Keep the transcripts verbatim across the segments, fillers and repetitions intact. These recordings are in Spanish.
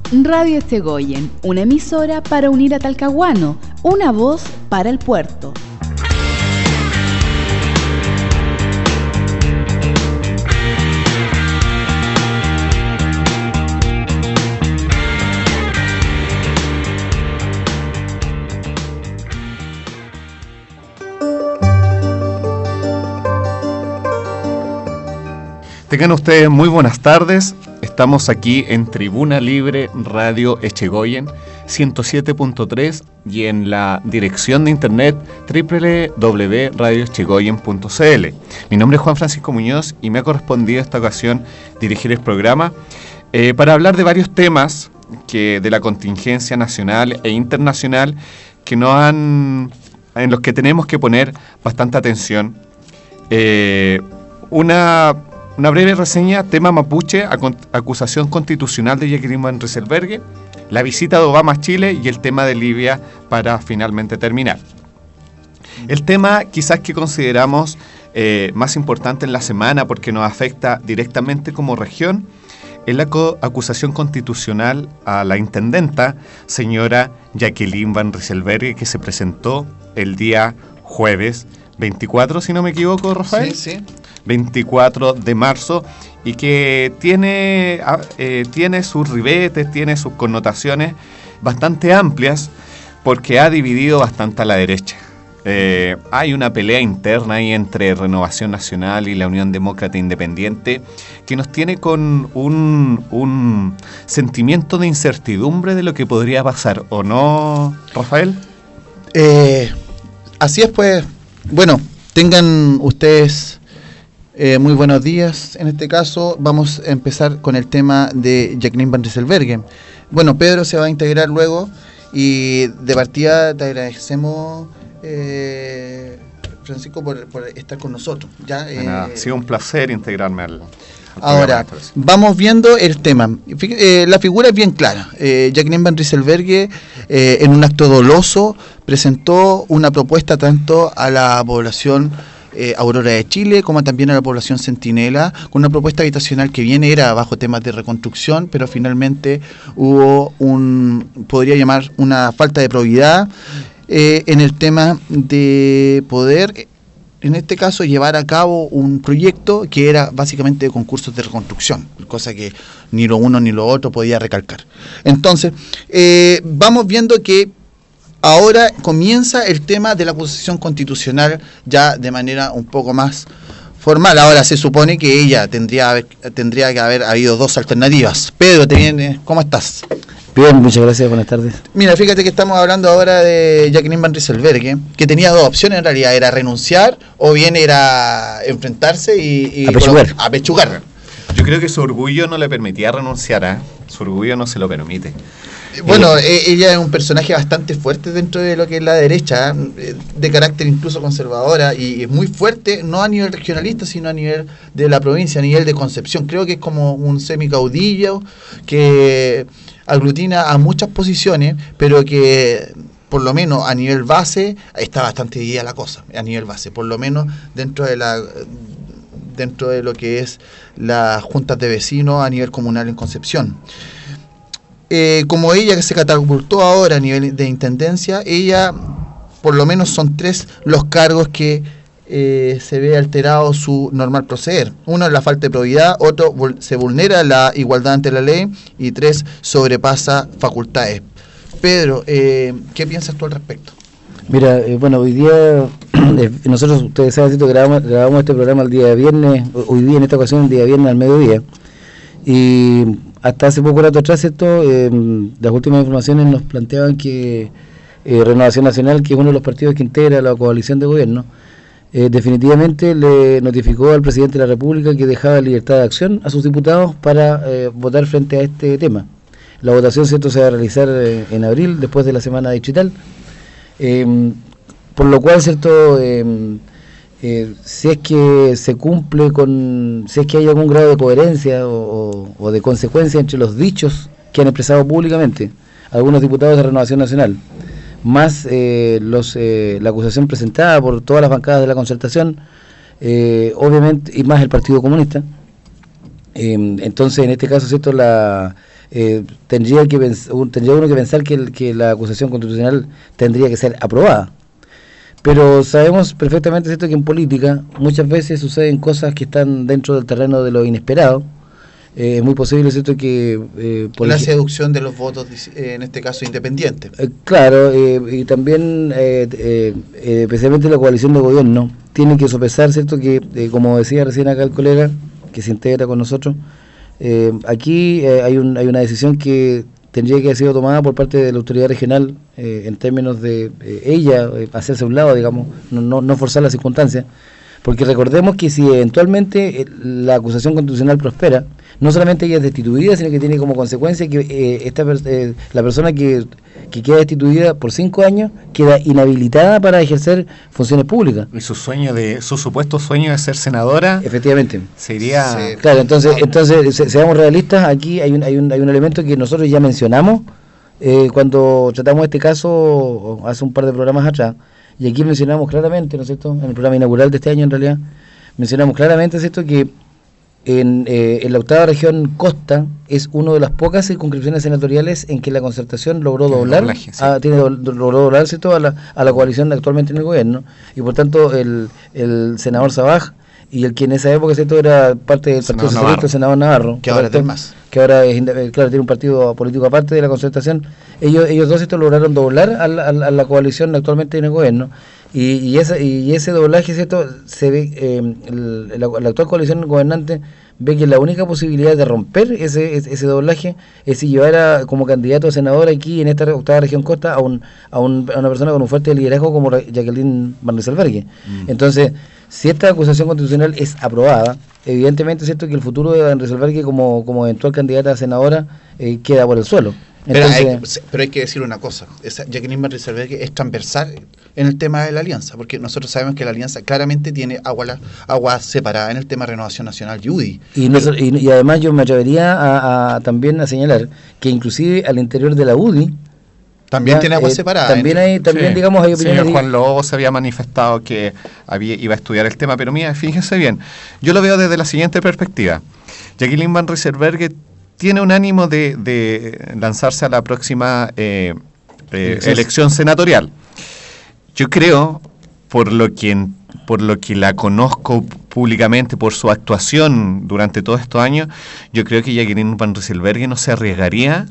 Radio Echegoyen, una emisora para unir a Talcahuano, una voz para el puerto. Tengan ustedes muy buenas tardes. Estamos aquí en Tribuna Libre Radio Echegoyen ciento siete punto tres y en la dirección de internet doble u doble u doble u punto radio echegoyen punto c l. Mi nombre es Juan Francisco Muñoz y me ha correspondido esta ocasión dirigir el programa eh, para hablar de varios temas que de la contingencia nacional e internacional que nos han, en los que tenemos que poner bastante atención. Eh, una Una breve reseña, tema mapuche, acusación constitucional de Jacqueline Van Rysselberghe, la visita de Obama a Chile y el tema de Libia para finalmente terminar. El tema quizás que consideramos eh, más importante en la semana porque nos afecta directamente como región es la acusación constitucional a la intendenta, señora Jacqueline Van Rysselberghe, que se presentó el día jueves veinticuatro, si no me equivoco, Rafael. Sí, sí. veinticuatro de marzo, y que tiene, eh, tiene sus ribetes, tiene sus connotaciones bastante amplias, porque ha dividido bastante a la derecha. Eh, hay una pelea interna ahí entre Renovación Nacional y la Unión Demócrata Independiente que nos tiene con un, un sentimiento de incertidumbre de lo que podría pasar, ¿o no, Rafael? Eh, así es, pues. Bueno, tengan ustedes Eh, muy buenos días. En este caso vamos a empezar con el tema de Jacqueline Van Rysselberghe. Bueno, Pedro se va a integrar luego y de partida te agradecemos, eh, Francisco, por, por estar con nosotros. ¿Ya? Eh, ha sido un placer integrarme al, al Ahora, vamos viendo el tema. Eh, la figura es bien clara. Eh, Jacqueline Van Rysselberghe, eh, en un acto doloso, presentó una propuesta tanto a la población Eh, Aurora de Chile, como también a la población Centinela, con una propuesta habitacional que bien era bajo temas de reconstrucción, pero finalmente hubo un, podría llamar una falta de probidad eh, en el tema de poder, en este caso, llevar a cabo un proyecto que era básicamente de concursos de reconstrucción, cosa que ni lo uno ni lo otro podía recalcar. Entonces, eh, vamos viendo que ahora comienza el tema de la acusación constitucional ya de manera un poco más formal. Ahora se supone que ella tendría, tendría que haber habido dos alternativas. Pedro, ¿te viene? ¿Cómo estás? Bien, muchas gracias, buenas tardes. Mira, fíjate que estamos hablando ahora de Jacqueline Van Rysselberghe, que tenía dos opciones en realidad, era renunciar o bien era enfrentarse y, y apechugar. Bueno, apechugar. Yo creo que su orgullo no le permitía renunciar, ¿eh? Su orgullo no se lo permite. Bueno, eh, ella es un personaje bastante fuerte dentro de lo que es la derecha, eh, de carácter incluso conservadora, y es muy fuerte, no a nivel regionalista, sino a nivel de la provincia, a nivel de Concepción. Creo que es como un semicaudillo que aglutina a muchas posiciones, pero que por lo menos a nivel base está bastante dividida la cosa, a nivel base, por lo menos dentro de la dentro de lo que es las juntas de vecinos a nivel comunal en Concepción. Eh, como ella que se catapultó ahora a nivel de intendencia, ella, por lo menos son tres los cargos que eh, se ve alterado su normal proceder. Uno es la falta de probidad, otro se vulnera la igualdad ante la ley y tres, sobrepasa facultades. Pedro, eh, ¿qué piensas tú al respecto? Mira, eh, bueno, hoy día, eh, nosotros, ustedes saben, ¿cierto? grabamos, grabamos este programa el día viernes, hoy día en esta ocasión el día viernes al mediodía, y hasta hace poco rato atrás, ¿cierto? Eh, las últimas informaciones nos planteaban que eh, Renovación Nacional, que es uno de los partidos que integra la coalición de gobierno, eh, definitivamente le notificó al presidente de la República que dejaba libertad de acción a sus diputados para eh, votar frente a este tema. La votación, ¿cierto?, se va a realizar eh, en abril, después de la semana distrital, eh, por lo cual, ¿cierto?, eh, Eh, si es que se cumple con, si es que hay algún grado de coherencia o, o, o de consecuencia entre los dichos que han expresado públicamente algunos diputados de Renovación Nacional, más eh, los eh, la acusación presentada por todas las bancadas de la concertación, eh, obviamente, y más el Partido Comunista, eh, entonces en este caso, cierto, la eh, tendría que pens- un, tendría uno que pensar que, el, que la acusación constitucional tendría que ser aprobada. Pero sabemos perfectamente, ¿cierto?, que en política muchas veces suceden cosas que están dentro del terreno de lo inesperado. Eh, es muy posible, ¿cierto?, que... Eh, por la ej- seducción de los votos, eh, en este caso independientes. Eh, claro, eh, y también, eh, eh, eh, especialmente la coalición de gobierno, tiene que sopesar, ¿cierto?, que, eh, como decía recién acá el colega, que se integra con nosotros, eh, aquí eh, hay, un, hay una decisión que tendría que haber sido tomada por parte de la autoridad regional, eh, en términos de eh, ella eh, hacerse a un lado, digamos, no, no, no forzar las circunstancias, porque recordemos que si eventualmente eh, la acusación constitucional prospera, no solamente ella es destituida, sino que tiene como consecuencia que eh, esta eh, la persona que, que queda destituida por cinco años queda inhabilitada para ejercer funciones públicas. Y su sueño de, su supuesto sueño de ser senadora, Efectivamente. sería... Sí. Claro, entonces, entonces se, seamos realistas, aquí hay un, hay un, hay un elemento que nosotros ya mencionamos eh, cuando tratamos este caso hace un par de programas atrás, y aquí mencionamos claramente, ¿no es cierto?, en el programa inaugural de este año en realidad, mencionamos claramente, ¿es cierto?, que en, eh, en la octava región Costa es una de las pocas circunscripciones senatoriales en que la concertación logró Tiene doblar, doblaje, sí. a, tiene do, logró doblar, ¿cierto?, a la, a la coalición actualmente en el gobierno, y por tanto el, el senador Sabaj y el que en esa época, ¿cierto?, era parte del Partido Senador Socialista, Navarro. el senador Navarro, Que ahora es correcto, del MAS. que ahora es, inde- claro, tiene un partido político aparte de la concertación. Ellos ellos dos esto lograron doblar a la, a la- a la coalición actualmente en el gobierno, y, y, esa, y ese doblaje, ¿cierto?, se ve, eh, el- la, la actual coalición gobernante ve que la única posibilidad de romper ese ese, ese doblaje es si llevara como candidato a senador aquí en esta re- octava región Costa a, un, a, un, a una persona con un fuerte liderazgo como Ra- Jacqueline Van Rysselberghe. Mm. Entonces, si esta acusación constitucional es aprobada, evidentemente es cierto que el futuro de Van Rysselberghe como, como eventual candidata a senadora eh, queda por el suelo. Pero hay, Entonces, pero hay que decir una cosa, esa Jacqueline Van Rysselberghe es transversal en el tema de la alianza, porque nosotros sabemos que la alianza claramente tiene agua, la- agua separada en el tema de Renovación Nacional y U D I. y, no so- y, y además yo me atrevería a, a también a señalar que inclusive al interior de la U D I También ya, tiene agua eh, separada. También ¿eh? hay, también Sí. digamos hay El opiniones. señor Juan Lobo se había manifestado que había, iba a estudiar el tema, pero mira, fíjense bien, yo lo veo desde la siguiente perspectiva. Jacqueline Van Rysselberghe tiene un ánimo de, de lanzarse a la próxima eh, eh, Elección. elección senatorial. Yo creo, por lo que por lo que la conozco públicamente, por su actuación durante todos estos años, yo creo que Jacqueline Van Rysselberghe no se arriesgaría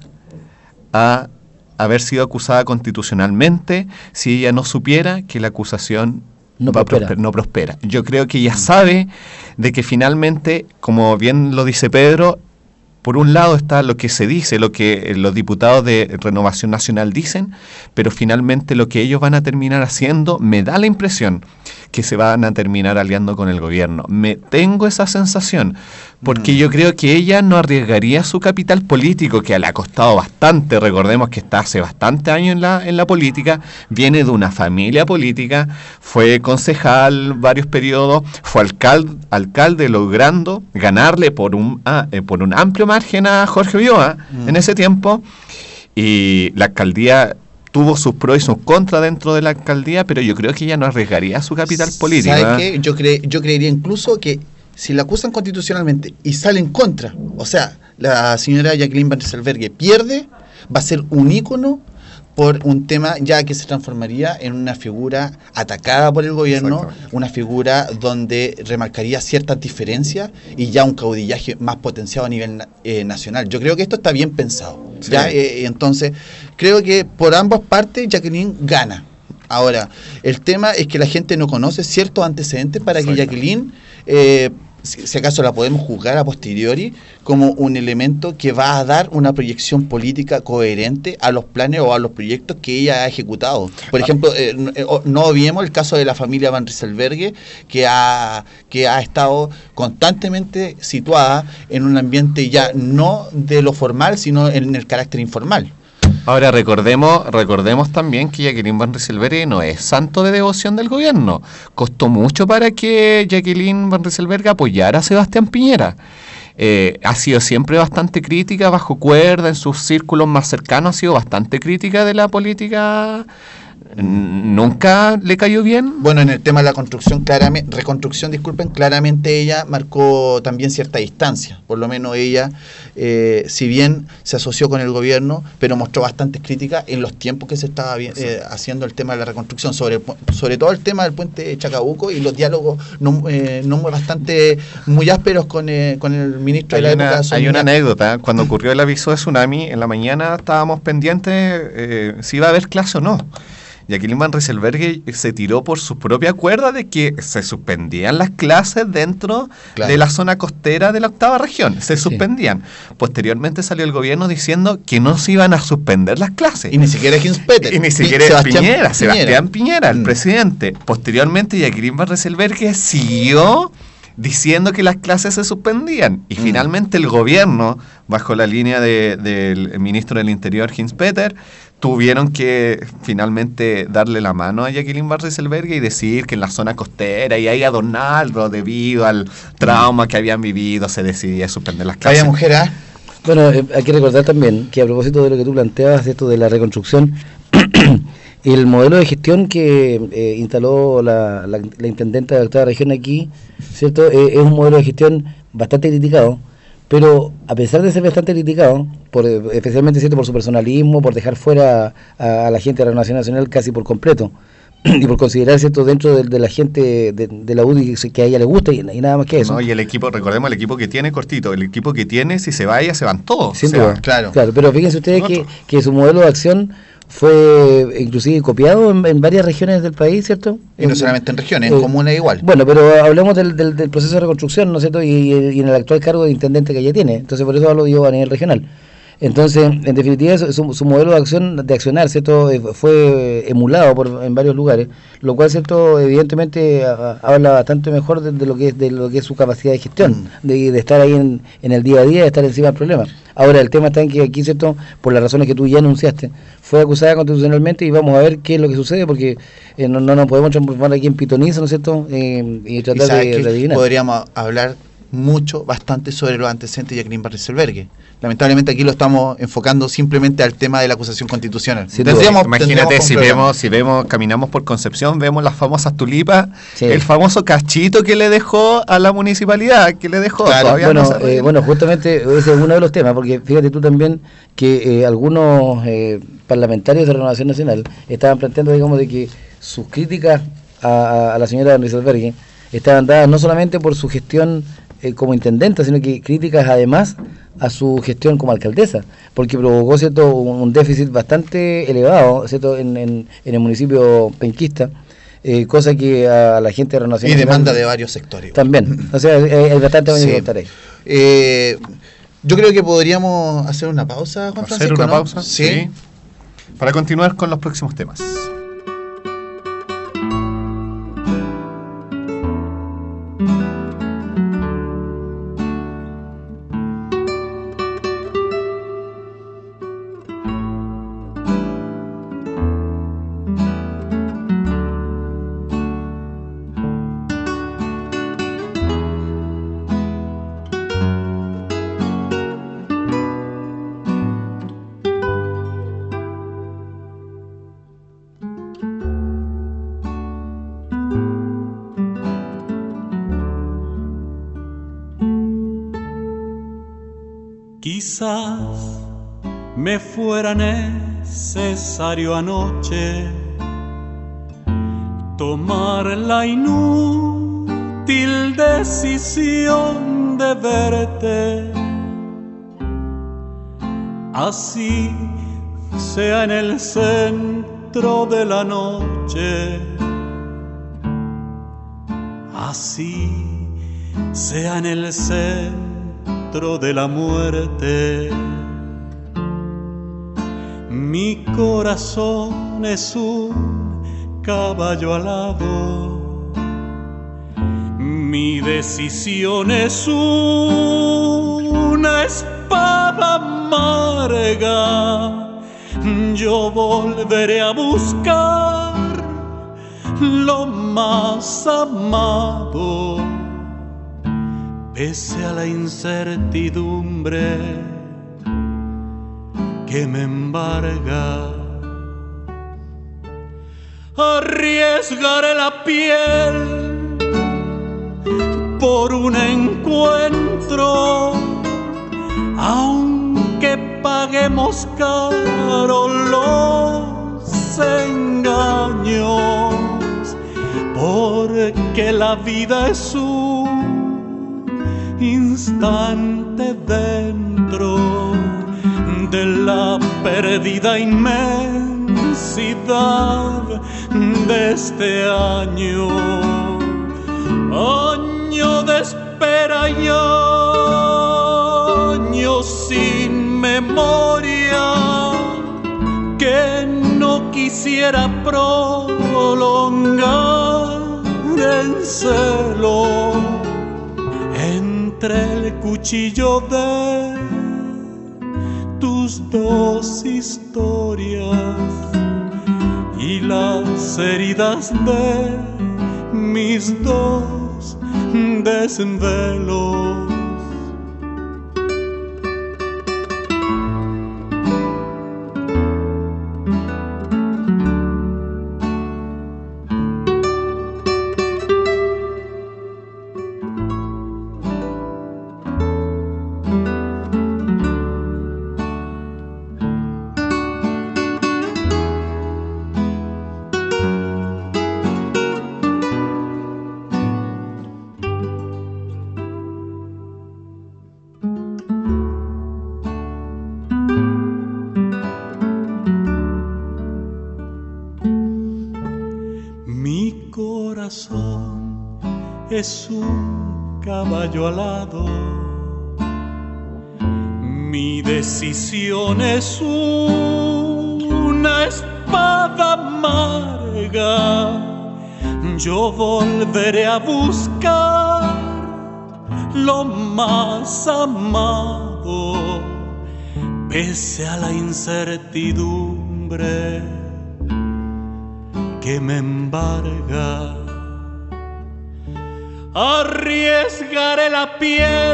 a haber sido acusada constitucionalmente si ella no supiera que la acusación No va a prospera. prosper- no prospera. Yo creo que ella sabe de que finalmente, como bien lo dice Pedro, por un lado está lo que se dice, lo que eh, los diputados de Renovación Nacional dicen, pero finalmente lo que ellos van a terminar haciendo, me da la impresión que se van a terminar aliando con el gobierno. Me tengo esa sensación, porque Mm. yo creo que ella no arriesgaría su capital político, que le ha costado bastante. Recordemos que está hace bastante años en la, en la política, viene de una familia política, fue concejal varios periodos, fue alcalde, alcalde logrando ganarle por un, ah, eh, por un amplio margen a Jorge Ulloa Mm. en ese tiempo, y la alcaldía tuvo sus pros y sus contras dentro de la alcaldía, pero yo creo que ella no arriesgaría su capital político. ¿Sabe ¿eh? qué? Yo, cre- yo creería incluso que si la acusan constitucionalmente y sale en contra, o sea, la señora Jacqueline Van Rysselberghe pierde, va a ser un ícono por un tema ya que se transformaría en una figura atacada por el gobierno, Exactamente. una figura donde remarcaría ciertas diferencias y ya un caudillaje más potenciado a nivel na- eh, nacional. Yo creo que esto está bien pensado. Sí. ¿Ya? Eh, entonces, creo que por ambas partes Jacqueline gana. Ahora, el tema es que la gente no conoce ciertos antecedentes para que Exacto. Jacqueline, eh, si, si acaso la podemos juzgar a posteriori, como un elemento que va a dar una proyección política coherente a los planes o a los proyectos que ella ha ejecutado. Por ejemplo, eh, no, eh, o- no olvidemos el caso de la familia Van Rysselberghe, que ha, que ha estado constantemente situada en un ambiente ya no de lo formal, sino en el carácter informal. Ahora recordemos, recordemos también que Jacqueline Van Rysselberghe no es santo de devoción del gobierno. Costó mucho para que Jacqueline Van Rysselberghe apoyara a Sebastián Piñera. Eh, ha sido siempre bastante crítica, bajo cuerda, en sus círculos más cercanos ha sido bastante crítica de la política ¿nunca le cayó bien? Bueno, en el tema de la construcción, claramente, reconstrucción, disculpen, claramente ella marcó también cierta distancia. Por lo menos ella, eh, si bien se asoció con el gobierno, pero mostró bastantes críticas en los tiempos que se estaba eh, haciendo el tema de la reconstrucción, sobre, sobre todo el tema del puente de Chacabuco y los diálogos no, eh, no bastante muy ásperos con, eh, con el ministro hay de la una, época. Hay una anécdota, cuando ocurrió el aviso de tsunami, en la mañana estábamos pendientes eh, si iba a haber clase o no. Jacqueline Van Rieselberghe se tiró por su propia cuerda de que se suspendían las clases dentro claro. de la zona costera de la octava región. Se sí. suspendían. Posteriormente salió el gobierno diciendo que no se iban a suspender las clases. Y ni siquiera Hinspeter. Y ni siquiera Sebastián Piñera, Piñera, Sebastián Piñera, el mm. presidente. Posteriormente Jacqueline Van Rieselberghe siguió diciendo que las clases se suspendían. Y mm. finalmente el gobierno, bajo la línea de, del ministro del Interior, Hinspeter, tuvieron que finalmente darle la mano a Jacqueline Van Rieselberghe y decir que en la zona costera y ahí a Donaldo, debido al trauma que habían vivido, se decidía suspender las clases. Vaya mujer, ¿eh? Bueno, eh, hay que recordar también que a propósito de lo que tú planteabas, esto de la reconstrucción, el modelo de gestión que eh, instaló la, la, la intendenta de la octava región aquí, ¿cierto? Eh, es un modelo de gestión bastante criticado, pero a pesar de ser bastante criticado, por, especialmente cierto por su personalismo, por dejar fuera a, a la gente de la Renovación Nacional casi por completo, y por considerar cierto dentro de, de la gente de, de la U D I que a ella le gusta y, y nada más que eso. No, y el equipo, recordemos el equipo que tiene cortito, el equipo que tiene, si se vaya, se van todos. Sin duda, claro. claro. Pero fíjense ustedes que, que su modelo de acción fue inclusive copiado en, en varias regiones del país, ¿cierto? Y no solamente en regiones, eh, en comunas igual. Bueno, pero hablemos del, del, del proceso de reconstrucción, ¿no es cierto? Y, y en el actual cargo de intendente que ella tiene. Entonces, por eso hablo yo a nivel regional. Entonces, en definitiva, su, su modelo de acción, de accionar, ¿cierto?, fue emulado por, en varios lugares, lo cual, ¿cierto?, evidentemente a, habla bastante mejor de, de lo que es de lo que es su capacidad de gestión, mm. de, de estar ahí en, en el día a día, de estar encima del problema. Ahora, el tema está en que aquí, ¿cierto?, por las razones que tú ya anunciaste, fue acusada constitucionalmente y vamos a ver qué es lo que sucede, porque eh, no, no nos podemos transformar aquí en pitonizo, ¿no es cierto?, eh, y tratar ¿Y de, de adivinar. Podríamos hablar mucho, bastante sobre los antecedentes de Jacqueline Van Rieselberghe. Lamentablemente aquí lo estamos enfocando simplemente al tema de la acusación constitucional. Sí, tendríamos, imagínate si vemos, si vemos, caminamos por Concepción, vemos las famosas tulipas, sí. el famoso cachito que le dejó a la municipalidad, que le dejó. Claro, bueno, no eh, bueno, justamente ese es uno de los temas, porque fíjate tú también que eh, algunos eh, parlamentarios de Renovación Nacional estaban planteando, digamos, de que sus críticas a, a la señora Van Rieselberghe estaban dadas no solamente por su gestión eh, como intendenta, sino que críticas además a su gestión como alcaldesa, porque provocó, ¿cierto?, un déficit bastante elevado, ¿cierto?, en, en, en el municipio penquista, eh, cosa que a la gente de Renovación y demanda de varios sectores también, o sea, hay, hay bastante sí. que contar ahí. Eh, yo creo que podríamos hacer una pausa, Juan Francisco, hacer una ¿no? pausa, sí. sí, para continuar con los próximos temas. Quizás me fuera necesario anoche tomar la inútil decisión de verte, así sea en el centro de la noche, así sea en el centro de la muerte. Mi corazón es un caballo alado, mi decisión es una espada amarga. Yo volveré a buscar lo más amado, pese a la incertidumbre que me embarga. arriesgaré la piel por un encuentro, aunque paguemos caro los engaños, porque la vida es un instante dentro de la perdida inmensidad de este año, año de espera y año sin memoria, que no quisiera prolongar en celo entre el cuchillo de tus dos historias y las heridas de mis dos desvelos. Es un caballo alado, mi decisión es una espada amarga. Yo volveré a buscar lo más amado, pese a la incertidumbre que me embarga. Arriesgaré la piel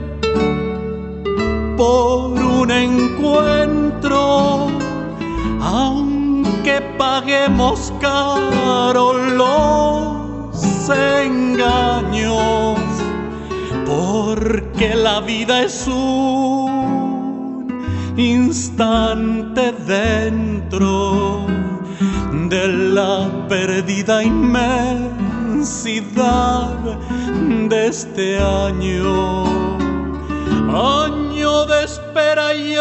por un encuentro, aunque paguemos caro los engaños, porque la vida es un instante dentro de la perdida inmensidad de este año, año de espera y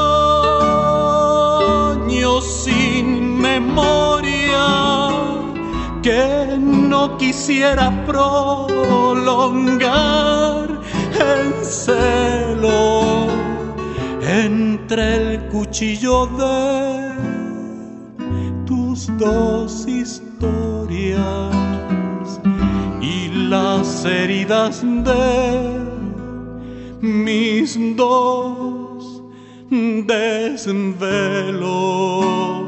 año sin memoria, que no quisiera prolongar en celo entre el cuchillo de tus dos historias y las heridas de mis dos desvelos.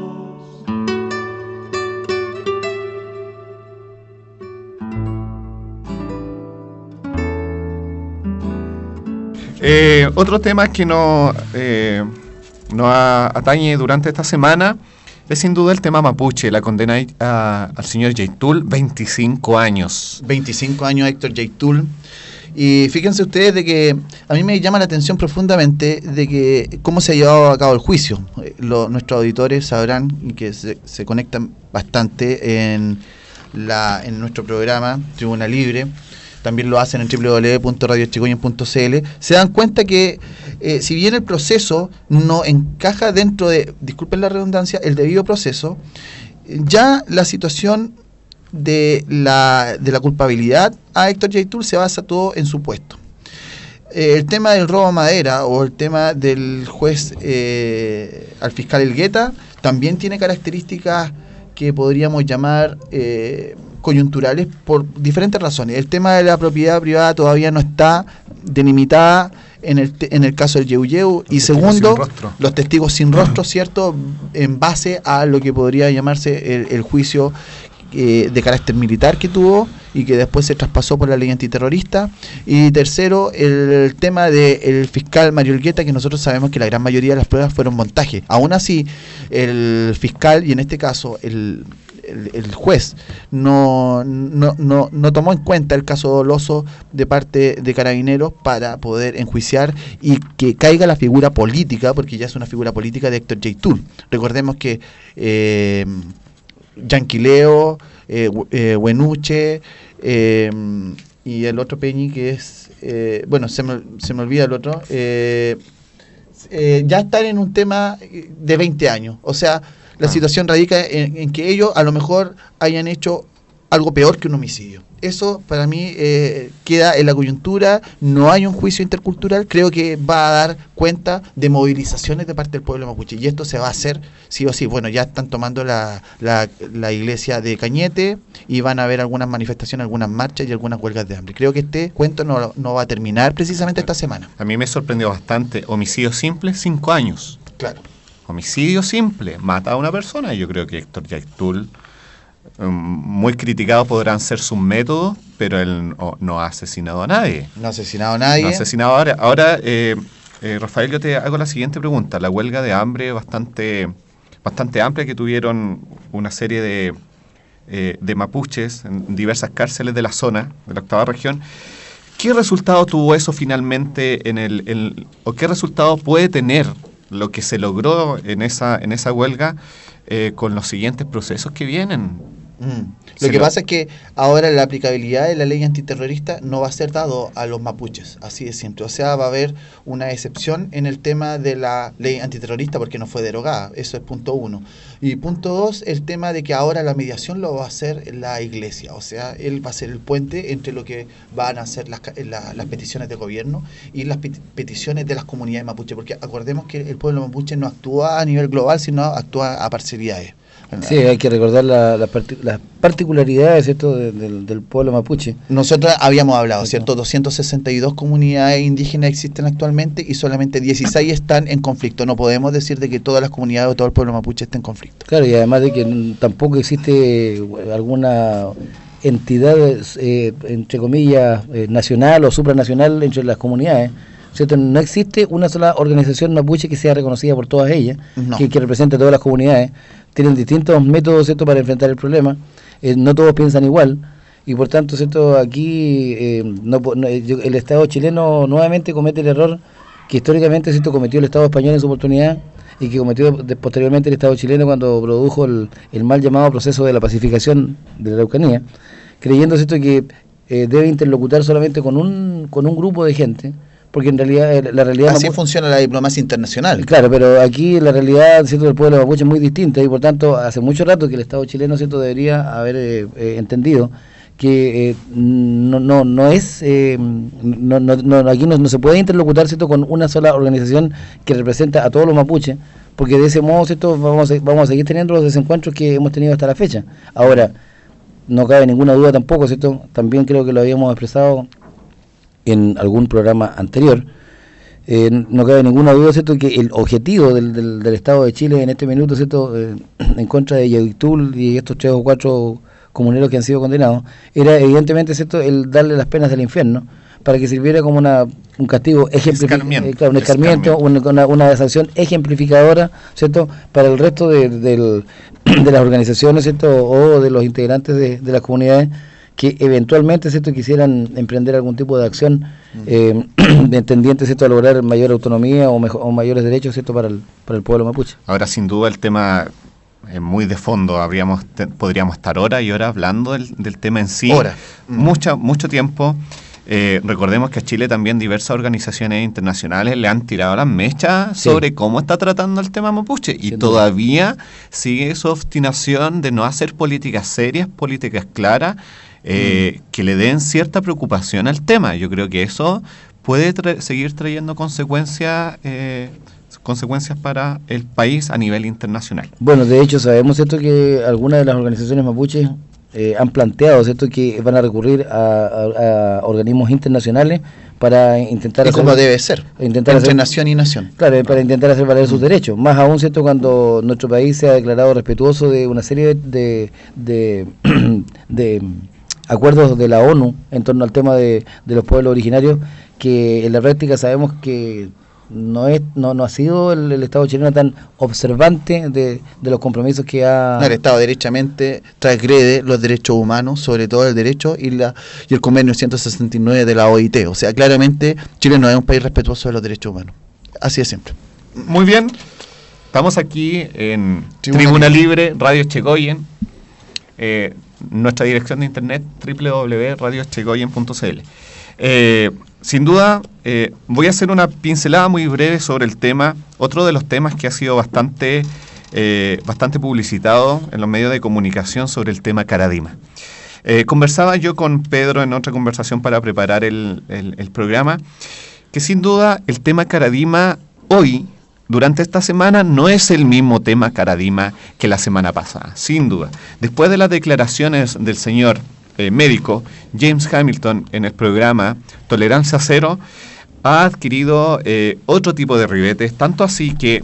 Eh, otro tema que nos, eh, nos atañe durante esta semana es sin duda el tema mapuche, la condena a, al señor Yaitul, veinticinco años. veinticinco años Héctor Yaitul. Y fíjense ustedes de que a mí me llama la atención profundamente de que cómo se ha llevado a cabo el juicio. Lo, nuestros auditores sabrán que se, se conectan bastante en, la, en nuestro programa Tribuna Libre. También lo hacen en doble u doble u doble u punto radio echegoyen punto c l, se dan cuenta que eh, si bien el proceso no encaja dentro de, disculpen la redundancia, el debido proceso, ya la situación de la, de la culpabilidad a Héctor Yaitul se basa todo en su puesto. Eh, el tema del robo a madera o el tema del juez eh, al fiscal Elgueta también tiene características que podríamos llamar eh, coyunturales por diferentes razones. El tema de la propiedad privada todavía no está delimitada en el, te, en el caso del Yeu Yeu. Y segundo, los testigos sin rostro, ¿cierto? En base a lo que podría llamarse el, el juicio eh, de carácter militar que tuvo y que después se traspasó por la ley antiterrorista. Y tercero, el, el tema del fiscal Mario Elgueta, que nosotros sabemos que la gran mayoría de las pruebas fueron montaje. Aún así, el fiscal, y en este caso el el, el juez no, no, no, no tomó en cuenta el caso doloso de parte de Carabineros para poder enjuiciar y que caiga la figura política, porque ya es una figura política de Héctor Yaitul. Recordemos que eh, Yanquileo, eh, eh, Huenuche eh, y el otro Peñi que es, eh, bueno, se me, se me olvida el otro, eh, eh, ya están en un tema de veinte años. O sea, la ah. situación radica en, en que ellos a lo mejor hayan hecho algo peor que un homicidio. Eso para mí eh, queda en la coyuntura, no hay un juicio intercultural, creo que va a dar cuenta de movilizaciones de parte del pueblo mapuche, y esto se va a hacer sí o sí. Bueno, ya están tomando la, la, la iglesia de Cañete y van a haber algunas manifestaciones, algunas marchas y algunas huelgas de hambre. Creo que este cuento no, no va a terminar precisamente esta semana. A mí me sorprendió bastante, homicidio simple, cinco años. Claro. Homicidio simple, mata a una persona. Yo creo que Héctor Yaitul, muy criticados podrán ser sus métodos, pero él no, no ha asesinado a nadie. No ha asesinado a nadie. No ha asesinado ahora. Ahora, eh, eh, Rafael, yo te hago la siguiente pregunta. La huelga de hambre bastante, bastante amplia que tuvieron una serie de, eh, de mapuches en diversas cárceles de la zona, de la octava región. ¿Qué resultado tuvo eso finalmente en el, el o qué resultado puede tener lo que se logró en esa, en esa huelga eh, con los siguientes procesos que vienen? Mm. Lo que lo... pasa es que ahora la aplicabilidad de la ley antiterrorista no va a ser dado a los mapuches, así de simple. O sea, va a haber una excepción en el tema de la ley antiterrorista porque no fue derogada. Eso es punto uno. Y punto dos, el tema de que ahora la mediación lo va a hacer la iglesia. O sea, él va a ser el puente entre lo que van a ser las, la, las peticiones de gobierno y las peticiones de las comunidades mapuche. Porque acordemos que el pueblo mapuche no actúa a nivel global, sino actúa a parcialidades. Sí, hay que recordar las la, la particularidades, ¿cierto?, de, de, del pueblo mapuche. Nosotros habíamos hablado, ¿cierto? doscientas sesenta y dos comunidades indígenas existen actualmente y solamente dieciséis están en conflicto. No podemos decir de que todas las comunidades o todo el pueblo mapuche esté en conflicto. Claro, y además de que tampoco existe alguna entidad, eh, entre comillas, eh, nacional o supranacional entre las comunidades, ¿cierto? No existe una sola organización mapuche que sea reconocida por todas ellas, no. que, que represente a todas las comunidades. Tienen distintos métodos, ¿cierto?, para enfrentar el problema. Eh, no todos piensan igual y por tanto, ¿cierto?, aquí eh, no, no, el Estado chileno nuevamente comete el error que históricamente, ¿cierto?, cometió el Estado español en su oportunidad y que cometió de, posteriormente el Estado chileno cuando produjo el, el mal llamado proceso de la pacificación de la Araucanía, creyendo, ¿cierto?, que eh, debe interlocutar solamente con un, con un grupo de gente, porque en realidad la realidad así mapuche, funciona la diplomacia internacional. Claro, pero aquí la realidad, ¿cierto?, del pueblo mapuche es muy distinta y por tanto hace mucho rato que el Estado chileno, ¿cierto?, debería haber eh, eh, entendido que eh, no no no es eh, no, no, no aquí no, no se puede interlocutar, ¿cierto?, con una sola organización que representa a todos los mapuches, porque de ese modo, ¿cierto?, vamos a, vamos a seguir teniendo los desencuentros que hemos tenido hasta la fecha. Ahora, no cabe ninguna duda tampoco, ¿cierto?, también creo que lo habíamos expresado en algún programa anterior, eh, no cabe ninguna duda, ¿cierto?, que el objetivo del, del, del Estado de Chile en este minuto, ¿cierto?, eh, en contra de Yaitul y estos tres o cuatro comuneros que han sido condenados, era evidentemente, ¿cierto?, el darle las penas del infierno para que sirviera como una un castigo ejemplificador, eh, claro, un escarmiento, una, una, una sanción ejemplificadora, ¿cierto?, para el resto de, del, de las organizaciones, ¿cierto?, o de los integrantes de, de las comunidades que eventualmente, ¿cierto?, quisieran emprender algún tipo de acción eh, tendiente, ¿cierto?, a lograr mayor autonomía o, mejor, o mayores derechos, ¿cierto?, para el, para el pueblo mapuche. Ahora, sin duda, el tema es muy de fondo. Habríamos te, podríamos estar horas y horas hablando del, del tema en sí. Horas. Mucha, mucho tiempo. Eh, recordemos que a Chile también diversas organizaciones internacionales le han tirado las mechas sí. sobre cómo está tratando el tema mapuche y Sin todavía duda. sigue su obstinación de no hacer políticas serias, políticas claras, eh, mm. que le den cierta preocupación al tema. Yo creo que eso puede tra- seguir trayendo consecuencias eh, consecuencias para el país a nivel internacional. Bueno, de hecho sabemos, ¿cierto?, que algunas de las organizaciones mapuches eh, han planteado, ¿cierto?, que van a recurrir a, a, a organismos internacionales para intentar y hacer, como debe ser, intentar entre hacer, nación y nación. Claro, para intentar hacer valer mm. sus derechos. Más aún, ¿cierto?, cuando nuestro país se ha declarado respetuoso de una serie de, de, de, de acuerdos de la ONU en torno al tema de, de los pueblos originarios, que en la práctica sabemos que no es no no ha sido el, el Estado chileno tan observante de, de los compromisos que ha... No, el Estado derechamente transgrede los derechos humanos, sobre todo el derecho y la y el convenio ciento sesenta y nueve de la O I T. O sea, claramente Chile no es un país respetuoso de los derechos humanos. Así de simple. Muy bien, estamos aquí en Tribuna, Tribuna Libre, Libre, Radio Echegoyen, eh, nuestra dirección de internet doble u doble u doble u punto radio echegoyen punto c l. Eh, sin duda, eh, voy a hacer una pincelada muy breve sobre el tema, otro de los temas que ha sido bastante, eh, bastante publicitado en los medios de comunicación sobre el tema Caradima. Eh, conversaba yo con Pedro en otra conversación para preparar el, el, el programa, que sin duda el tema Caradima hoy, durante esta semana, no es el mismo tema Caradima que la semana pasada, sin duda. Después de las declaraciones del señor eh, médico James Hamilton en el programa Tolerancia Cero, ha adquirido eh, otro tipo de ribetes, tanto así que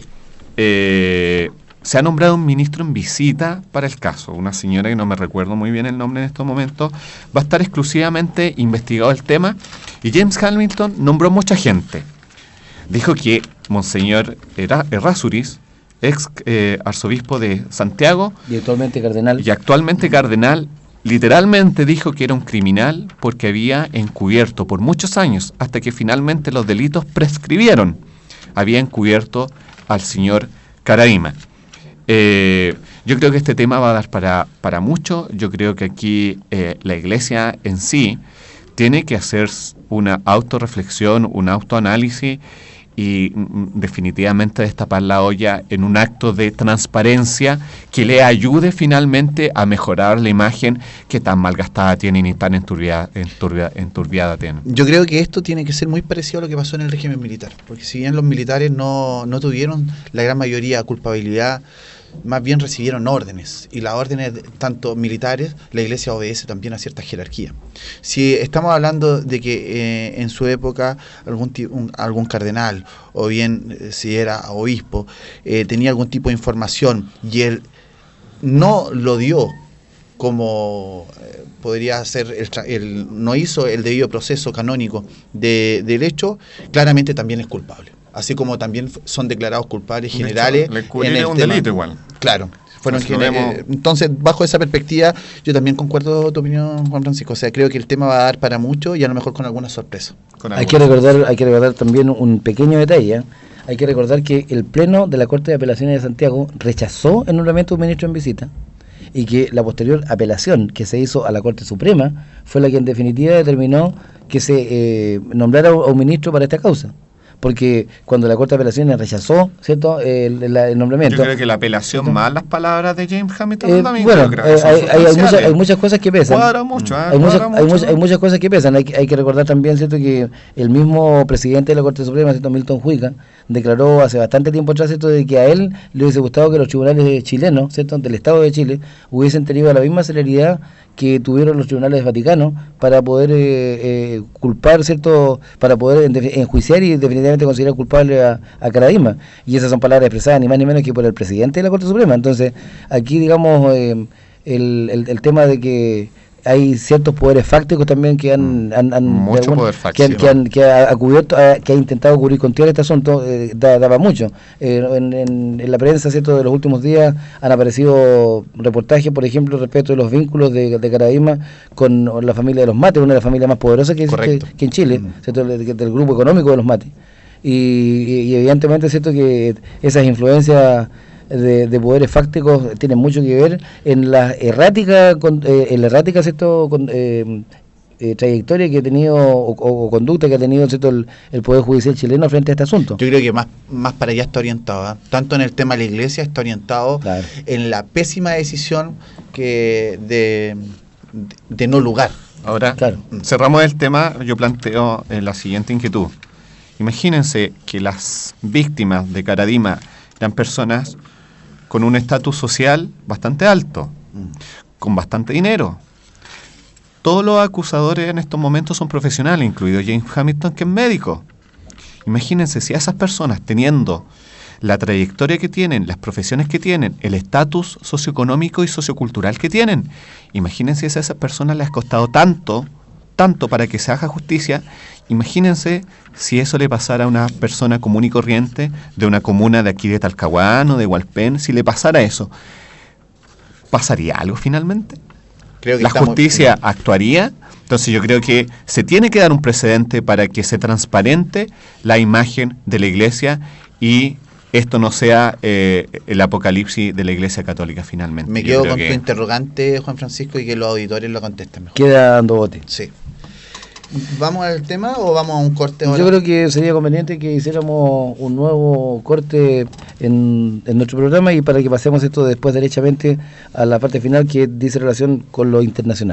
eh, se ha nombrado un ministro en visita para el caso, una señora que no me recuerdo muy bien el nombre en estos momentos, va a estar exclusivamente investigado el tema, y James Hamilton nombró mucha gente. Dijo que Monseñor Errázuriz, ex eh, arzobispo de Santiago, y actualmente cardenal, y actualmente cardenal, literalmente dijo que era un criminal porque había encubierto por muchos años, hasta que finalmente los delitos prescribieron, había encubierto al señor Caradima. Eh, yo creo que este tema va a dar para, para mucho. Yo creo que aquí eh, la Iglesia en sí tiene que hacer una autorreflexión, un autoanálisis y mm, definitivamente destapar la olla en un acto de transparencia que le ayude finalmente a mejorar la imagen que tan malgastada tienen y tan enturbiada, enturbia, enturbiada tienen. Yo creo que esto tiene que ser muy parecido a lo que pasó en el régimen militar, porque si bien los militares no, no tuvieron la gran mayoría culpabilidad, más bien recibieron órdenes, y las órdenes tanto militares, la Iglesia obedece también a cierta jerarquía. Si estamos hablando de que eh, en su época algún, un, algún cardenal, o bien eh, si era obispo, eh, tenía algún tipo de información y él no lo dio como eh, podría ser, el, el, no hizo el debido proceso canónico de, del hecho, claramente también es culpable. Así como también son declarados culpables generales. Le en el un tema. Delito igual. Claro. Fueron que, eh, entonces, bajo esa perspectiva, yo también concuerdo tu opinión, Juan Francisco. O sea, creo que el tema va a dar para mucho y a lo mejor con alguna sorpresa. Con hay, que recordar, hay que recordar también un pequeño detalle. ¿eh? Hay que recordar que el Pleno de la Corte de Apelaciones de Santiago rechazó el nombramiento de un ministro en visita, y que la posterior apelación que se hizo a la Corte Suprema fue la que en definitiva determinó que se eh, nombrara a un ministro para esta causa. Porque cuando la Corte de Apelaciones rechazó, ¿cierto?, el, el, el nombramiento... Yo creo que la apelación ¿cierto? Más las palabras de James Hamilton eh, también, bueno, creo que eh, hay, hay, hay, muchas, hay muchas cosas que pesan. Cuadra mucho, ¿eh? Hay, muchas, Cuadra hay, mucho, muchas, hay muchas cosas que pesan. Hay, hay que recordar también, ¿cierto?, que el mismo presidente de la Corte Suprema, ¿cierto?, Milton Juica, declaró hace bastante tiempo atrás, ¿cierto?, de que a él le hubiese gustado que los tribunales chilenos, ¿cierto?, del Estado de Chile, hubiesen tenido la misma celeridad que tuvieron los tribunales vaticanos para poder eh, eh, culpar, ¿cierto?, para poder enjuiciar y definitivamente considerar culpable a, a Caradima. Y esas son palabras expresadas ni más ni menos que por el presidente de la Corte Suprema. Entonces, aquí, digamos, eh, el, el, el tema de que hay ciertos poderes fácticos también que han, han, han mucho algún, poder que, han, que, han, que ha cubierto, ha, que ha intentado cubrir con todo este asunto, eh, da, daba mucho. Eh, en, en, en la prensa, cierto, de los últimos días han aparecido reportajes, por ejemplo, respecto de los vínculos de, de Caradima con la familia de los Mates, una de las familias más poderosas que, que, que en Chile, mm. cierto, del, del grupo económico de los Mates. Y, y, y evidentemente es cierto que esas influencias De, de poderes fácticos tienen mucho que ver en la errática con, eh, en la errática cierto con, eh, eh, trayectoria que ha tenido o, o conducta que ha tenido cierto el, el poder judicial chileno frente a este asunto. Yo creo que más más para allá está orientado, ¿eh? Tanto en el tema de la Iglesia está orientado claro. en la pésima decisión que de, de, de no lugar. Ahora claro. cerramos el tema. Yo planteo eh, la siguiente inquietud. Imagínense que las víctimas de Caradima eran personas con un estatus social bastante alto, con bastante dinero. Todos los acusadores en estos momentos son profesionales, incluido James Hamilton, que es médico. Imagínense si a esas personas, teniendo la trayectoria que tienen, las profesiones que tienen, el estatus socioeconómico y sociocultural que tienen, imagínense si a esas personas les ha costado tanto tanto para que se haga justicia, imagínense si eso le pasara a una persona común y corriente de una comuna de aquí de Talcahuano, de Hualpén, si le pasara eso, ¿pasaría algo finalmente? Creo que ¿La estamos- justicia actuaría? Entonces yo creo que se tiene que dar un precedente para que se transparente la imagen de la Iglesia y esto no sea eh, el apocalipsis de la Iglesia Católica finalmente. Me Yo quedo creo con que- tu interrogante, Juan Francisco, y que los auditores lo contesten mejor. Queda dando bote. Sí. ¿Vamos al tema o vamos a un corte ahora? Yo creo que sería conveniente que hiciéramos un nuevo corte en, en nuestro programa y para que pasemos esto después derechamente a la parte final que dice relación con lo internacional.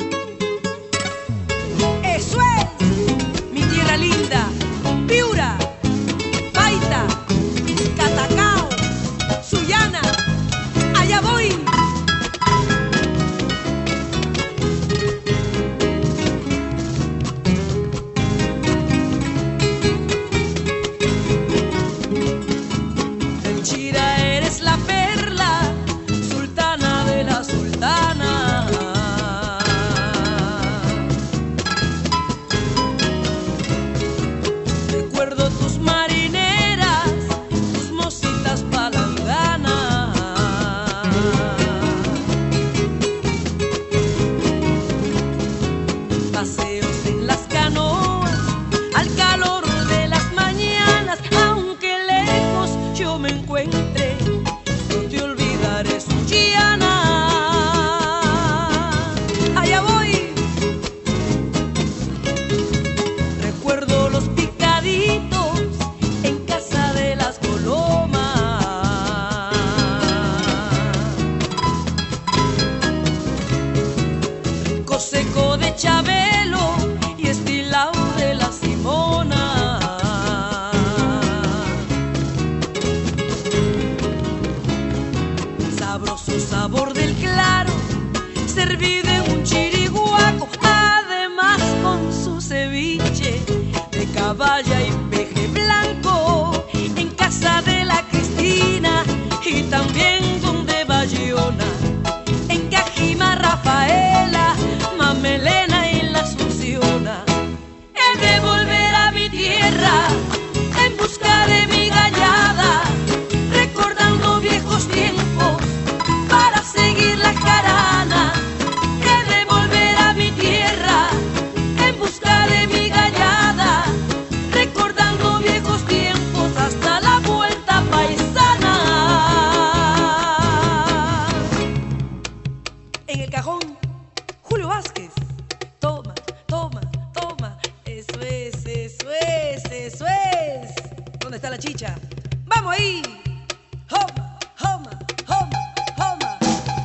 Eso es, mi tierra linda, Piura, Paita, Catacao, Sullana, allá voy. Chira, eres la perla, sultana de la sultana. Recuerdo tus marineras, tus mocitas palanganas. Paseos en las canoas, al calor de las mañanas, aunque lejos yo me encuentre, no te olvidaré, Suchiana. Allá voy. Recuerdo los picaditos en casa de las colomas. Rico seco de Chabelo y estilao de la Simona. Sabroso sabor del claro, servido en un chiriguaco, además con su ceviche de caballa y peje blanco, en casa de la Cristina y también donde Bayona, en Cajima, Rafaela, Mamelena y la Asunciona. He de volver a mi tierra en busca de mi gallada, recordando viejos tiempos para seguir la jarana. He de volver a mi tierra en busca de mi gallada, recordando viejos tiempos hasta la vuelta paisana. En el cajón, Julio Vázquez. Toma, toma, toma. Eso es, eso es, eso es. ¿Dónde está la chicha? ¡Vamos ahí! ¡Homa, homa, homa, homa!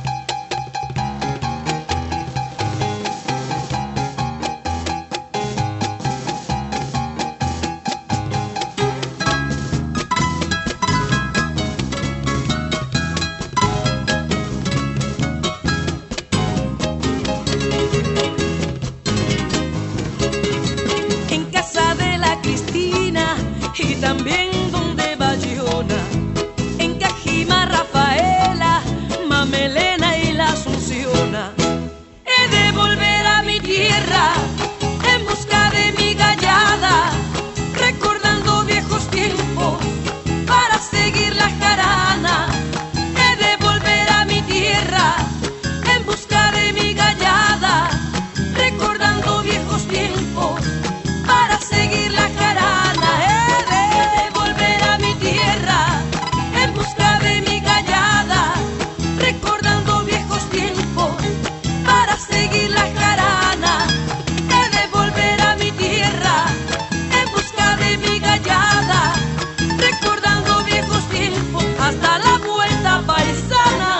En casa de la Cristina y también donde Bayona, en Cajima, Rafaela, Mamelena y la Asunciona. He de volver a mi tierra en busca de mi gallada, recordando viejos tiempos para seguir la jarana. He de volver a mi tierra en busca de mi gallada, recordando viejos tiempos para seguir la jarana. He de volver a mi tierra en busca de mi gallada, recordando viejos tiempos para seguir la jarana. He de volver a mi tierra en busca de mi gallada, recordando viejos tiempos hasta la vuelta paisana.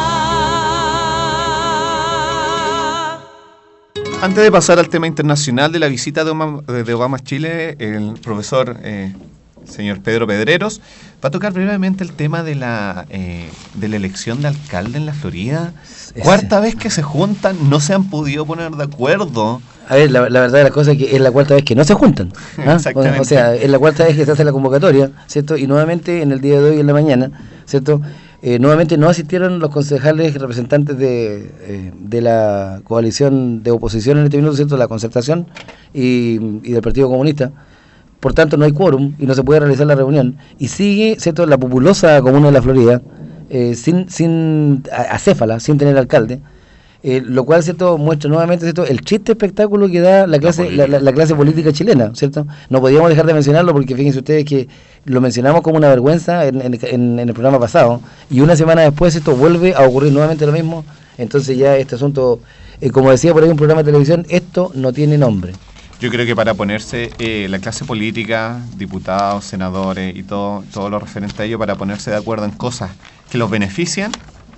Antes de pasar al tema internacional de la visita de Obama, de Obama a Chile, el profesor eh, señor Pedro Pedreros va a tocar brevemente el tema de la eh, de la elección de alcalde en la Florida. Ese. Cuarta vez que se juntan, no se han podido poner de acuerdo. A ver, la, la verdad de las cosas es que es la cuarta vez que no se juntan. ¿ah? Exactamente. O sea, es la cuarta vez que se hace la convocatoria, ¿cierto? Y nuevamente en el día de hoy, en la mañana, ¿cierto? Eh, nuevamente no asistieron los concejales representantes de, eh, de la coalición de oposición en este minuto, ¿cierto?, la Concertación y, y del Partido Comunista. Por tanto, no hay quórum y no se puede realizar la reunión. Y sigue, ¿cierto?, la populosa comuna de la Florida, eh, sin, sin acéfala, sin tener alcalde. Eh, lo cual, cierto, muestra nuevamente, cierto, el triste espectáculo que da la clase la, la, la clase política chilena, cierto. No podíamos dejar de mencionarlo porque fíjense ustedes que lo mencionamos como una vergüenza en, en, en, en el programa pasado y una semana después esto vuelve a ocurrir nuevamente lo mismo. Entonces ya este asunto, eh, como decía por ahí un programa de televisión, esto no tiene nombre. Yo creo que para ponerse eh, la clase política, diputados, senadores y todo, todo lo referente a ello, para ponerse de acuerdo en cosas que los benefician,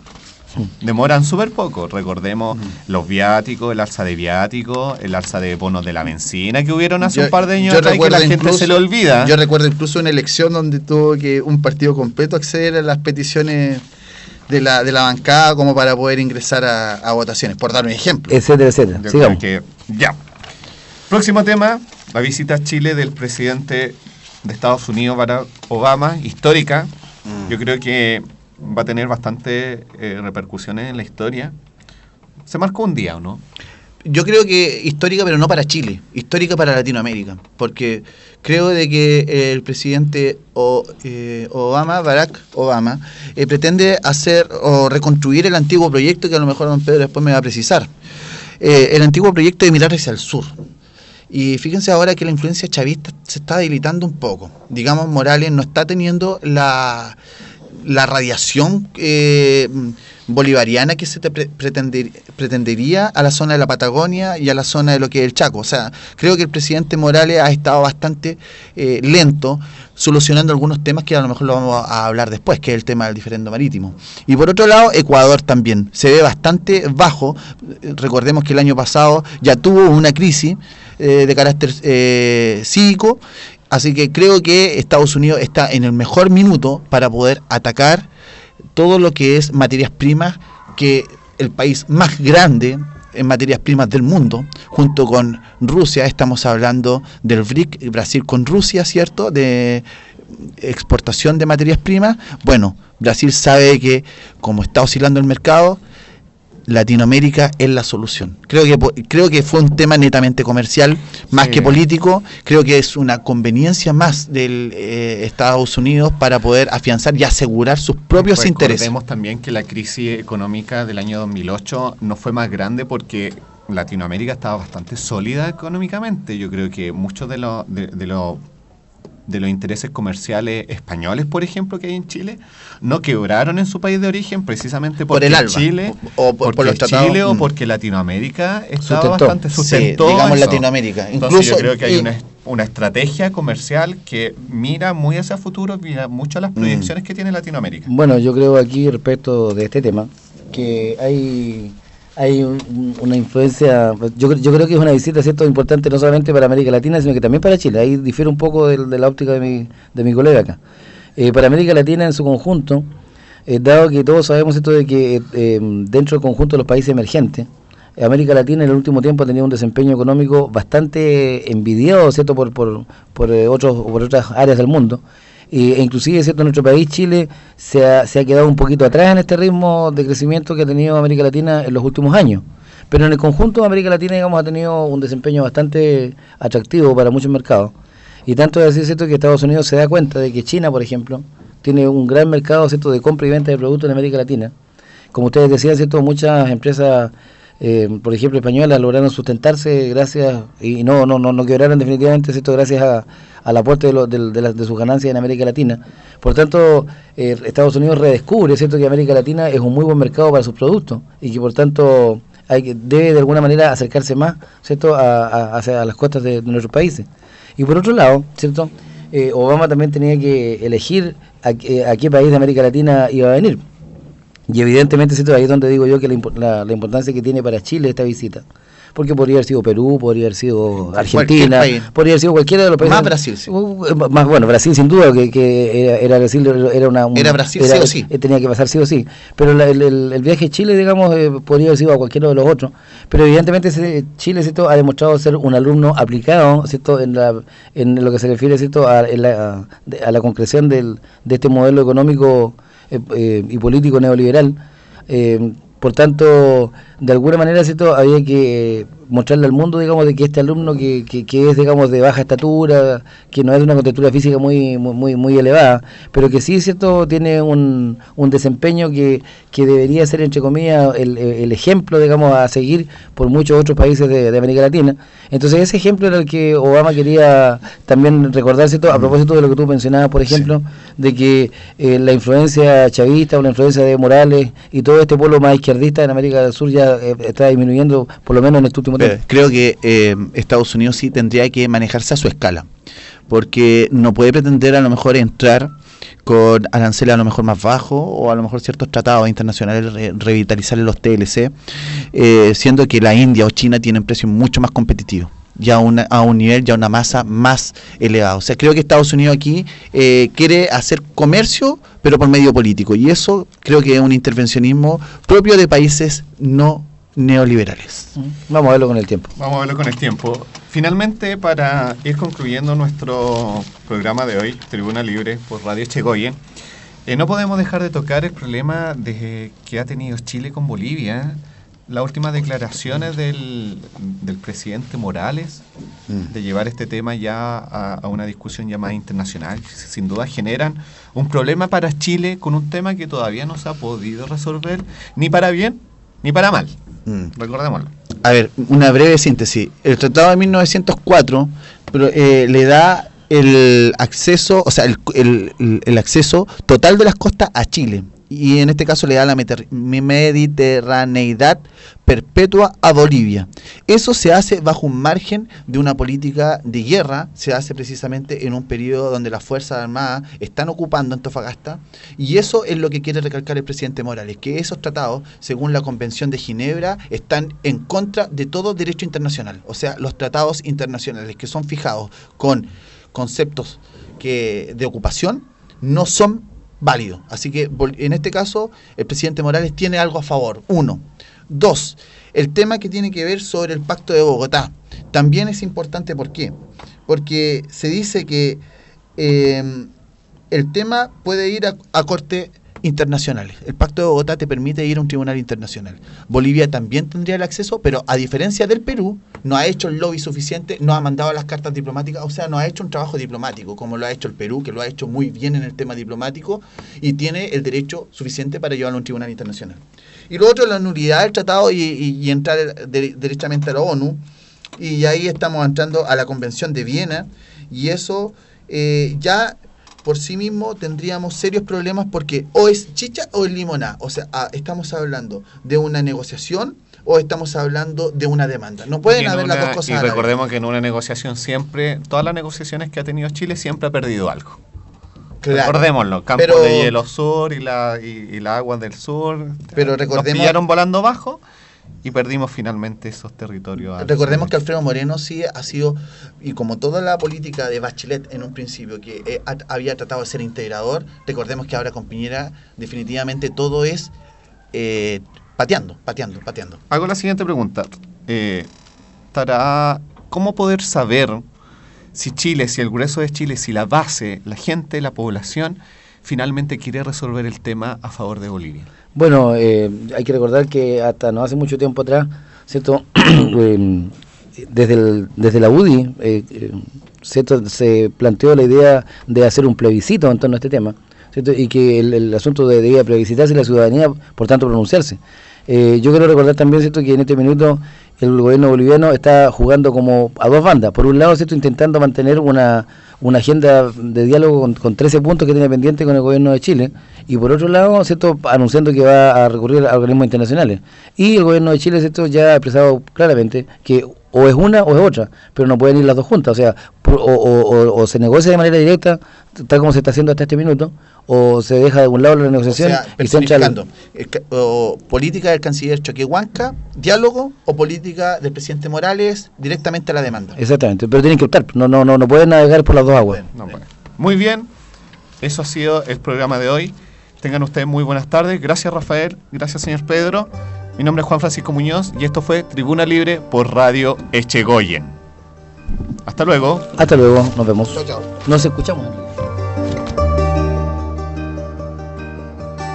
demoran súper poco. Recordemos mm. los viáticos, el alza de viáticos, el alza de bonos de la benzina que hubieron hace yo, un par de años atrás y que la gente incluso, se le olvida. Yo recuerdo incluso una elección donde tuvo que un partido completo acceder a las peticiones de la de la bancada como para poder ingresar a, a votaciones, por dar un ejemplo. Etcétera, etcétera. Yo Sigamos. Creo que, ya. Próximo tema, la visita a Chile del presidente de Estados Unidos, Barack Obama, histórica. Mm. Yo creo que va a tener bastantes eh, repercusiones en la historia. Se marcó un día, ¿o no? Yo creo que histórica, pero no para Chile, histórica para Latinoamérica, porque creo de que el presidente o, eh, Obama, Barack Obama, eh, pretende hacer o reconstruir el antiguo proyecto que a lo mejor don Pedro después me va a precisar. Eh, el antiguo proyecto de mirar hacia el sur. Y fíjense ahora que la influencia chavista se está debilitando un poco. Digamos, Morales no está teniendo la... la radiación eh, bolivariana que se te pre pretender, pretendería a la zona de la Patagonia y a la zona de lo que es el Chaco. O sea, creo que el presidente Morales ha estado bastante eh, lento solucionando algunos temas que a lo mejor lo vamos a hablar después, que es el tema del diferendo marítimo. Y por otro lado, Ecuador también se ve bastante bajo. Recordemos que el año pasado ya tuvo una crisis eh, de carácter eh, cívico. Así que creo que Estados Unidos está en el mejor minuto para poder atacar todo lo que es materias primas, que el país más grande en materias primas del mundo, junto con Rusia, estamos hablando del B R I C, Brasil con Rusia, ¿cierto?, de exportación de materias primas. Bueno, Brasil sabe que como está oscilando el mercado, Latinoamérica es la solución. Creo que creo que fue un tema netamente comercial, más sí. que político. Creo que es una conveniencia más del eh, Estados Unidos para poder afianzar y asegurar sus propios pues intereses. Recordemos también que la crisis económica del año dos mil ocho no fue más grande porque Latinoamérica estaba bastante sólida económicamente. Yo creo que muchos de los de, de los de los intereses comerciales españoles, por ejemplo, que hay en Chile, no quebraron en su país de origen precisamente porque por el ALBA, Chile, o, o por, porque por los tratados, Chile o mm. porque Latinoamérica estaba sustentó. bastante sustentó sí, digamos eso. Latinoamérica. Entonces Incluso, yo creo que hay y, una, una estrategia comercial que mira muy hacia futuro, mira mucho a las proyecciones mm. que tiene Latinoamérica. Bueno, yo creo aquí respecto de este tema que hay hay un, una influencia, yo, yo creo que es una visita, ¿cierto?, importante no solamente para América Latina, sino que también para Chile. Ahí difiere un poco de, de la óptica de mi, de mi colega acá. Eh, para América Latina en su conjunto, eh, dado que todos sabemos esto de que eh, dentro del conjunto de los países emergentes, América Latina en el último tiempo ha tenido un desempeño económico bastante envidiado, ¿cierto?, por, por, por, eh, otros, por otras áreas del mundo. E inclusive, ¿cierto?, nuestro país, Chile, se ha, se ha quedado un poquito atrás en este ritmo de crecimiento que ha tenido América Latina en los últimos años. Pero en el conjunto América Latina, digamos, ha tenido un desempeño bastante atractivo para muchos mercados. Y tanto es decir, ¿cierto?, que Estados Unidos se da cuenta de que China, por ejemplo, tiene un gran mercado, ¿cierto?, de compra y venta de productos en América Latina. Como ustedes decían, ¿cierto?, muchas empresas, eh, por ejemplo, españolas, lograron sustentarse gracias, y no no no, no quebraron definitivamente, ¿cierto?, gracias a al aporte de, lo, de, de, la, de sus ganancias en América Latina. Por tanto, eh, Estados Unidos redescubre, ¿cierto?, que América Latina es un muy buen mercado para sus productos y que por tanto hay que, debe de alguna manera acercarse más, ¿cierto?, a, a, hacia las costas de, de nuestros países. Y por otro lado, ¿cierto?, eh, Obama también tenía que elegir a, a qué país de América Latina iba a venir. Y evidentemente, ¿cierto?, ahí es donde digo yo que la, la, la importancia que tiene para Chile esta visita. Porque podría haber sido Perú, podría haber sido Argentina, podría haber sido cualquiera de los países. Más Brasil, sí. Uh, más, bueno, Brasil sin duda, que, que era, era Brasil, era una... una era Brasil era, sí o sí. Tenía que pasar sí o sí. Pero la, el, el, el viaje a Chile, digamos, eh, podría haber sido a cualquiera de los otros. Pero evidentemente ese, Chile, ¿cierto?, ha demostrado ser un alumno aplicado, ¿cierto?, en, la, en lo que se refiere, ¿cierto?, a, en la, a, a la concreción del, de este modelo económico eh, eh, y político neoliberal. Eh, por tanto, de alguna manera, ¿cierto?, había que mostrarle al mundo, digamos, de que este alumno que, que, que es, digamos, de baja estatura, que no es de una contextura física muy muy muy, muy elevada, pero que sí, cierto, tiene un, un desempeño que, que debería ser, entre comillas, el, el ejemplo, digamos, a seguir por muchos otros países de, de América Latina. Entonces, ese ejemplo era el que Obama quería también recordar, ¿cierto?, a propósito de lo que tú mencionabas, por ejemplo, sí, de que eh, la influencia chavista o la influencia de Morales y todo este pueblo más izquierdista en América del Sur ya eh, está disminuyendo, por lo menos en este último tiempo. Creo que eh, Estados Unidos sí tendría que manejarse a su escala, porque no puede pretender a lo mejor entrar con aranceles a lo mejor más bajos o a lo mejor ciertos tratados internacionales, re, revitalizar los T L C, eh, siendo que la India o China tienen precios mucho más competitivos, ya una, a un nivel, ya una masa más elevada. O sea, creo que Estados Unidos aquí eh, quiere hacer comercio, pero por medio político, y eso creo que es un intervencionismo propio de países no neoliberales. Vamos a verlo con el tiempo. Vamos a verlo con el tiempo. Finalmente, para ir concluyendo nuestro programa de hoy, Tribuna Libre por Radio Echegoyen, eh, no podemos dejar de tocar el problema de que ha tenido Chile con Bolivia. Las últimas declaraciones del, del presidente Morales mm. de llevar este tema ya a, a una discusión ya más internacional, sin duda generan un problema para Chile con un tema que todavía no se ha podido resolver ni para bien ni para mal. Mm. Recordémoslo. A ver, una breve síntesis. El Tratado de mil novecientos cuatro pero, eh, le da el acceso, o sea, el, el, el acceso total de las costas a Chile. Y en este caso le da la mediterraneidad perpetua a Bolivia. Eso se hace bajo un margen de una política de guerra, se hace precisamente en un periodo donde las Fuerzas Armadas están ocupando Antofagasta, y eso es lo que quiere recalcar el presidente Morales, que esos tratados, según la Convención de Ginebra, están en contra de todo derecho internacional. O sea, los tratados internacionales que son fijados con conceptos que de ocupación no son válido. Así que en este caso el presidente Morales tiene algo a favor. Uno. Dos, el tema que tiene que ver sobre el Pacto de Bogotá también es importante. ¿Por qué? Porque se dice que eh, el tema puede ir a, a corte internacionales. El Pacto de Bogotá te permite ir a un tribunal internacional. Bolivia también tendría el acceso, pero a diferencia del Perú, no ha hecho el lobby suficiente, no ha mandado las cartas diplomáticas, o sea, no ha hecho un trabajo diplomático, como lo ha hecho el Perú, que lo ha hecho muy bien en el tema diplomático, y tiene el derecho suficiente para llevarlo a un tribunal internacional. Y lo otro es la nulidad del tratado y, y, y entrar de, derechamente a la ONU, y ahí estamos entrando a la Convención de Viena, y eso eh, ya por sí mismo tendríamos serios problemas, porque o es chicha o es limonada. O sea, ah, estamos hablando de una negociación o estamos hablando de una demanda. No pueden haber una, las dos cosas. Y recordemos que en una negociación siempre, todas las negociaciones que ha tenido Chile siempre ha perdido algo. Claro, recordémoslo, Campo pero, de Hielo Sur y la y, y la agua del sur. Pero recordemos, nos pillaron volando bajo y perdimos finalmente esos territorios. Recordemos que Alfredo Moreno sí ha sido, y como toda la política de Bachelet en un principio, que eh, ha, había tratado de ser integrador, recordemos que ahora con Piñera definitivamente todo es eh, pateando, pateando, pateando. Hago la siguiente pregunta. Eh, Tara, ¿cómo poder saber si Chile, si el grueso de Chile, si la base, la gente, la población, finalmente quiere resolver el tema a favor de Bolivia? Bueno, eh, hay que recordar que hasta no hace mucho tiempo atrás, ¿cierto? eh, desde, el, desde la U D I, eh, eh, ¿cierto? Se planteó la idea de hacer un plebiscito en torno a este tema, ¿cierto? Y que el, el asunto de, debía plebiscitarse y la ciudadanía, por tanto, pronunciarse. Eh, yo quiero recordar también, ¿cierto?, que en este minuto el gobierno boliviano está jugando como a dos bandas. Por un lado, ¿cierto?, intentando mantener una, una agenda de diálogo con, con trece puntos que tiene pendiente con el gobierno de Chile, y por otro lado, ¿cierto?, anunciando que va a recurrir a organismos internacionales. Y el gobierno de Chile, ¿cierto?, ya ha expresado claramente que o es una o es otra, pero no pueden ir las dos juntas. O sea, o, o, o, o se negocia de manera directa, tal como se está haciendo hasta este minuto, o se deja de un lado la negociación, o sea, y se entra al... o política del canciller Choquehuanca, diálogo, o política del presidente Morales, directamente a la demanda. Exactamente, pero tienen que optar, no no no no pueden navegar por las dos aguas. No, no. Muy bien, eso ha sido el programa de hoy. Tengan ustedes muy buenas tardes. Gracias, Rafael, gracias, señor Pedro. Mi nombre es Juan Francisco Muñoz y esto fue Tribuna Libre por Radio Echegoyen. Hasta luego. Hasta luego, nos vemos. Chao, chao. Nos escuchamos.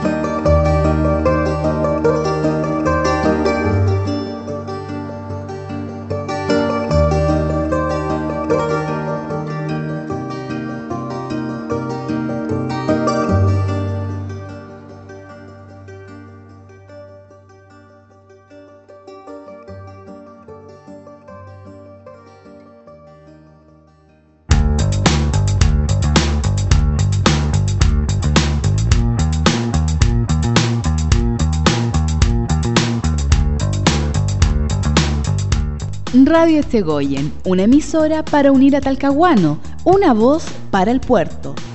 Radio Echegoyen, una emisora para unir a Talcahuano, una voz para el puerto.